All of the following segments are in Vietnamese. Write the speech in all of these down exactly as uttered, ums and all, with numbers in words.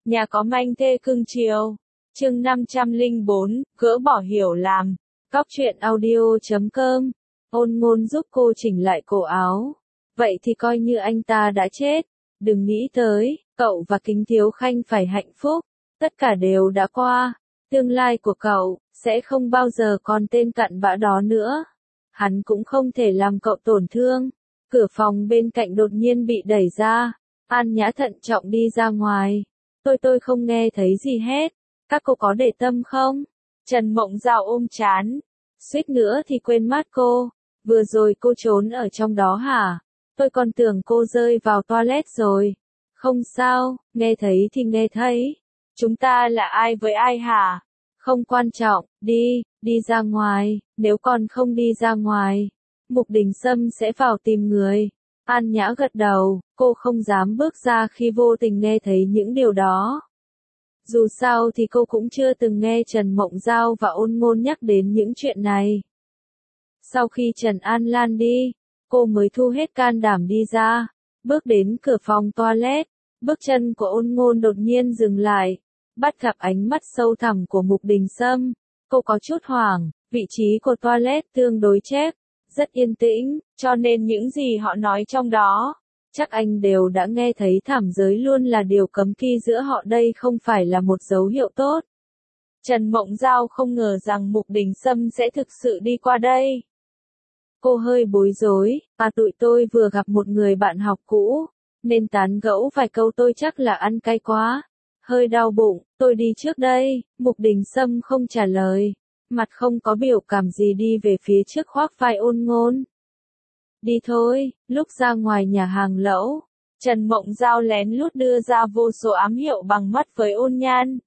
Nhà có manh thê cưng chiều. Chương năm trăm lẻ bốn, gỡ bỏ hiểu lầm. Cóc truyện audio chấm com. Ôn Ngôn giúp cô chỉnh lại cổ áo. Vậy thì coi như anh ta đã chết. Đừng nghĩ tới, cậu và Kính Thiếu Khanh phải hạnh phúc. Tất cả đều đã qua. Tương lai của cậu sẽ không bao giờ còn tên cặn bã đó nữa. Hắn cũng không thể làm cậu tổn thương. Cửa phòng bên cạnh đột nhiên bị đẩy ra. An Nhã thận trọng đi ra ngoài. Tôi tôi không nghe thấy gì hết. Các cô có để tâm không? Trần Mộng Giao ôm chán. Suýt nữa thì quên mất cô. Vừa rồi cô trốn ở trong đó hả? Tôi còn tưởng cô rơi vào toilet rồi. Không sao, nghe thấy thì nghe thấy. Chúng ta là ai với ai hả? Không quan trọng, đi, đi ra ngoài, nếu còn không đi ra ngoài. Mục Đình Sâm sẽ vào tìm người. An Nhã gật đầu, cô không dám bước ra khi vô tình nghe thấy những điều đó. Dù sao thì cô cũng chưa từng nghe Trần Mộng Giao và Ôn Ngôn nhắc đến những chuyện này. Sau khi Trần An Lan đi, cô mới thu hết can đảm đi ra, bước đến cửa phòng toilet, bước chân của Ôn Ngôn đột nhiên dừng lại, bắt gặp ánh mắt sâu thẳm của Mục Đình Sâm, cô có chút hoảng, vị trí của toilet tương đối chép, rất yên tĩnh, cho nên những gì họ nói trong đó, chắc anh đều đã nghe thấy. Thảm giới luôn là điều cấm kỵ giữa họ, đây không phải là một dấu hiệu tốt. Trần Mộng Giao không ngờ rằng Mục Đình Sâm sẽ thực sự đi qua đây. Cô hơi bối rối, à tụi tôi vừa gặp một người bạn học cũ, nên tán gẫu vài câu, tôi chắc là ăn cay quá. Hơi đau bụng, tôi đi trước đây. Mục Đình Sâm không trả lời, mặt không có biểu cảm gì đi về phía trước khoác vai Ôn Ngôn. Đi thôi. Lúc ra ngoài nhà hàng lẩu, Trần Mộng Giao lén lút đưa ra vô số ám hiệu bằng mắt với Ôn Nhan.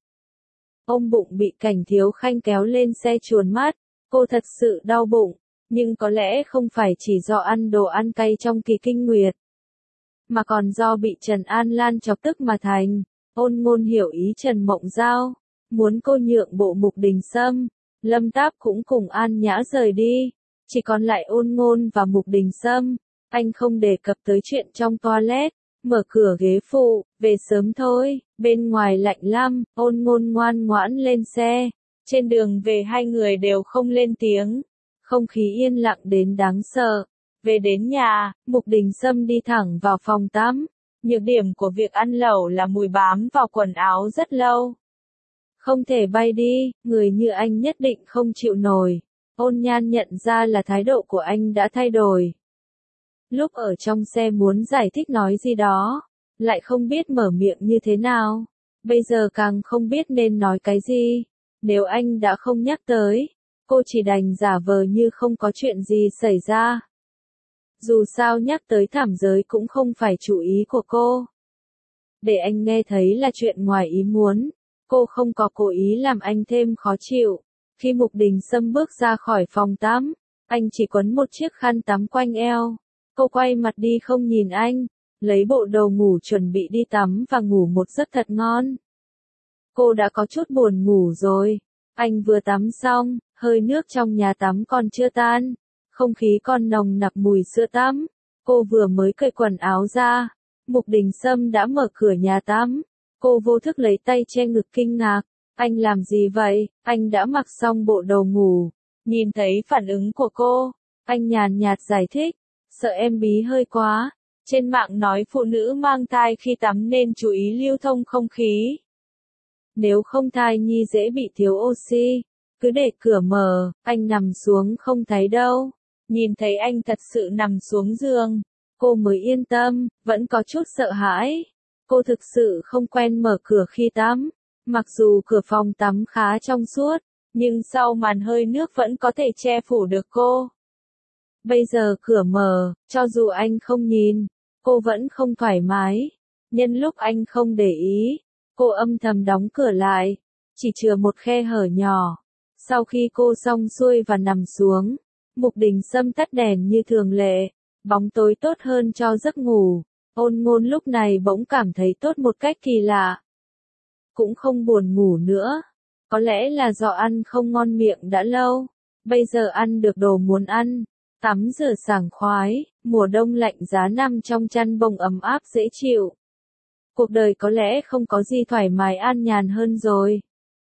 Ôm bụng bị Cảnh Thiếu Khanh kéo lên xe chuồn mắt, cô thật sự đau bụng, nhưng có lẽ không phải chỉ do ăn đồ ăn cay trong kỳ kinh nguyệt, mà còn do bị Trần An Lan chọc tức mà thành. Ôn Ngôn hiểu ý Trần Mộng Giao, muốn cô nhượng bộ Mục Đình Sâm. Lâm Táp cũng cùng An Nhã rời đi, chỉ còn lại Ôn Ngôn và Mục Đình Sâm. Anh không đề cập tới chuyện trong toilet, mở cửa ghế phụ, về sớm thôi, bên ngoài lạnh lắm. Ôn Ngôn ngoan ngoãn lên xe, trên đường về hai người đều không lên tiếng, không khí yên lặng đến đáng sợ. Về đến nhà, Mục Đình Sâm đi thẳng vào phòng tắm. Nhược điểm của việc ăn lẩu là mùi bám vào quần áo rất lâu. Không thể bay đi, người như anh nhất định không chịu nổi. Ôn Nhan nhận ra là thái độ của anh đã thay đổi. Lúc ở trong xe muốn giải thích nói gì đó, lại không biết mở miệng như thế nào. Bây giờ càng không biết nên nói cái gì. Nếu anh đã không nhắc tới, cô chỉ đành giả vờ như không có chuyện gì xảy ra. Dù sao nhắc tới thảm giới cũng không phải chủ ý của cô. Để anh nghe thấy là chuyện ngoài ý muốn. Cô không có cố ý làm anh thêm khó chịu. Khi Mục Đình Sâm bước ra khỏi phòng tắm, anh chỉ quấn một chiếc khăn tắm quanh eo. Cô quay mặt đi không nhìn anh, lấy bộ đồ ngủ chuẩn bị đi tắm và ngủ một giấc thật ngon. Cô đã có chút buồn ngủ rồi. Anh vừa tắm xong, hơi nước trong nhà tắm còn chưa tan. Không khí còn nồng nặc mùi sữa tắm. Cô vừa mới cởi quần áo ra, Mục Đình Sâm đã mở cửa nhà tắm. Cô vô thức lấy tay che ngực kinh ngạc. Anh làm gì vậy? Anh đã mặc xong bộ đồ ngủ. Nhìn thấy phản ứng của cô, anh nhàn nhạt giải thích. Sợ em bí hơi quá. Trên mạng nói phụ nữ mang thai khi tắm nên chú ý lưu thông không khí. Nếu không thai nhi dễ bị thiếu oxy. Cứ để cửa mở, anh nằm xuống không thấy đâu. Nhìn thấy anh thật sự nằm xuống giường, cô mới yên tâm, vẫn có chút sợ hãi. Cô thực sự không quen mở cửa khi tắm. Mặc dù cửa phòng tắm khá trong suốt, nhưng sau màn hơi nước vẫn có thể che phủ được cô. Bây giờ cửa mở, cho dù anh không nhìn, cô vẫn không thoải mái. Nhân lúc anh không để ý, cô âm thầm đóng cửa lại, chỉ chừa một khe hở nhỏ. Sau khi cô xong xuôi và nằm xuống, Mục Đình Sâm tắt đèn như thường lệ, bóng tối tốt hơn cho giấc ngủ. Ôn Ngôn lúc này bỗng cảm thấy tốt một cách kỳ lạ. Cũng không buồn ngủ nữa. Có lẽ là do ăn không ngon miệng đã lâu. Bây giờ ăn được đồ muốn ăn. Tắm rửa sảng khoái, mùa đông lạnh giá nằm trong chăn bông ấm áp dễ chịu. cuộc đời có lẽ không có gì thoải mái an nhàn hơn rồi.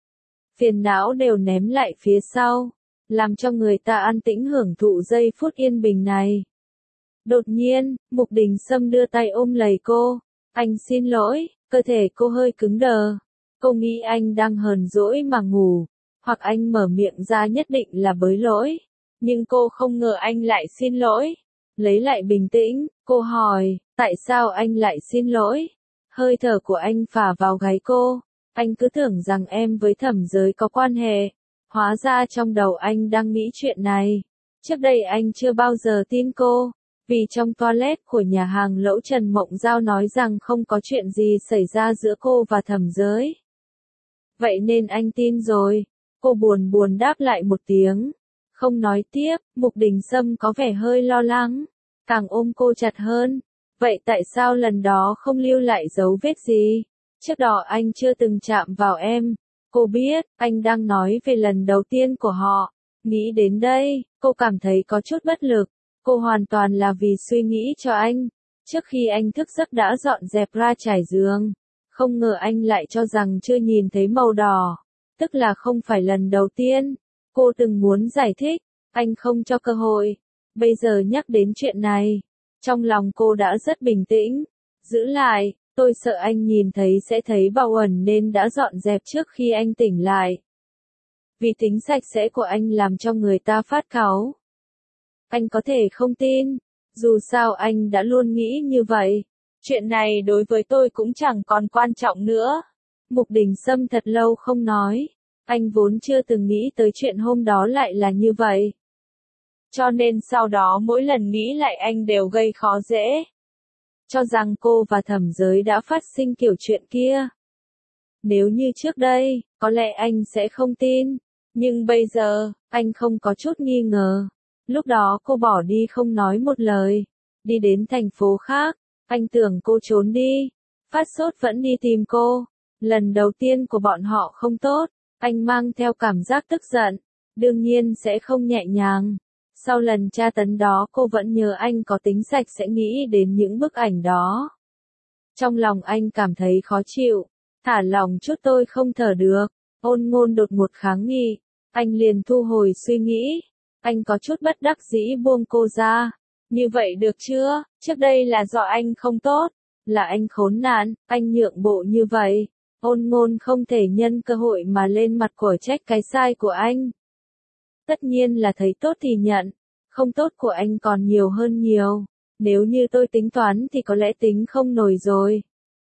Phiền não đều ném lại phía sau, làm cho người ta an tĩnh hưởng thụ giây phút yên bình này. Đột nhiên, Mục Đình Sâm đưa tay ôm lấy cô. Anh xin lỗi, cơ thể cô hơi cứng đờ. Cô nghĩ anh đang hờn dỗi mà ngủ, hoặc anh mở miệng ra nhất định là bới lỗi. Nhưng cô không ngờ anh lại xin lỗi. Lấy lại bình tĩnh, cô hỏi, tại sao anh lại xin lỗi? Hơi thở của anh phả vào gáy cô. Anh cứ tưởng rằng em với Thẩm Giới có quan hệ. Hóa ra trong đầu anh đang nghĩ chuyện này. Trước đây anh chưa bao giờ tin cô. Vì trong toilet của nhà hàng lẩu Trần Mộng Giao nói rằng không có chuyện gì xảy ra giữa cô và Thẩm Giới. Vậy nên anh tin rồi. Cô buồn buồn đáp lại một tiếng. Không nói tiếp, Mục Đình Sâm có vẻ hơi lo lắng. Càng ôm cô chặt hơn. Vậy tại sao lần đó không lưu lại dấu vết gì? Trước đó anh chưa từng chạm vào em. Cô biết, anh đang nói về lần đầu tiên của họ. Nghĩ đến đây, cô cảm thấy có chút bất lực. Cô hoàn toàn là vì suy nghĩ cho anh. Trước khi anh thức giấc đã dọn dẹp ra trải giường. Không ngờ anh lại cho rằng chưa nhìn thấy màu đỏ. Tức là không phải lần đầu tiên. Cô từng muốn giải thích, anh không cho cơ hội. Bây giờ nhắc đến chuyện này, trong lòng cô đã rất bình tĩnh. Giữ lại, tôi sợ anh nhìn thấy sẽ thấy bạo ẩn nên đã dọn dẹp trước khi anh tỉnh lại. Vì tính sạch sẽ của anh làm cho người ta phát cáu. Anh có thể không tin, dù sao anh đã luôn nghĩ như vậy. Chuyện này đối với tôi cũng chẳng còn quan trọng nữa. Mục Đình Sâm thật lâu không nói. Anh vốn chưa từng nghĩ tới chuyện hôm đó lại là như vậy. Cho nên sau đó mỗi lần nghĩ lại anh đều gây khó dễ. Cho rằng cô và Thẩm Giới đã phát sinh kiểu chuyện kia. Nếu như trước đây, có lẽ anh sẽ không tin. Nhưng bây giờ, anh không có chút nghi ngờ. Lúc đó cô bỏ đi không nói một lời. Đi đến thành phố khác. Anh tưởng cô trốn đi. Phát sốt vẫn đi tìm cô. Lần đầu tiên của bọn họ không tốt. Anh mang theo cảm giác tức giận. Đương nhiên sẽ không nhẹ nhàng. Sau lần tra tấn đó cô vẫn nhớ anh có tính sạch sẽ nghĩ đến những bức ảnh đó. Trong lòng anh cảm thấy khó chịu. Thả lòng chút tôi không thở được. Ôn Ngôn đột ngột kháng nghị. Anh liền thu hồi suy nghĩ. Anh có chút bất đắc dĩ buông cô ra. Như vậy được chưa? Trước đây là do anh không tốt. Là anh khốn nạn, anh nhượng bộ như vậy. Ôn Ngôn không thể nhân cơ hội mà lên mặt của trách cái sai của anh. Tất nhiên là thấy tốt thì nhận. Không tốt của anh còn nhiều hơn nhiều. Nếu như tôi tính toán thì có lẽ tính không nổi rồi.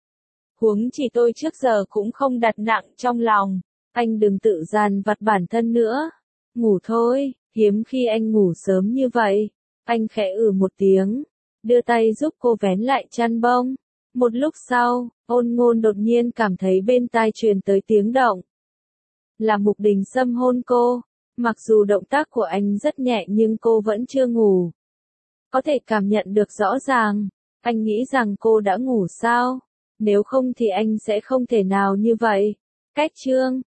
Huống chỉ tôi trước giờ cũng không đặt nặng trong lòng. Anh đừng tự dằn vặt bản thân nữa. Ngủ thôi, hiếm khi anh ngủ sớm như vậy. Anh khẽ ử một tiếng. Đưa tay giúp cô vén lại chăn bông. Một lúc sau, Ôn Ngôn đột nhiên cảm thấy bên tai truyền tới tiếng động. Là Mục Đình Sâm hôn cô. Mặc dù động tác của anh rất nhẹ nhưng cô vẫn chưa ngủ. Có thể cảm nhận được rõ ràng. Anh nghĩ rằng cô đã ngủ sao? Nếu không thì anh sẽ không thể nào như vậy. Cách chương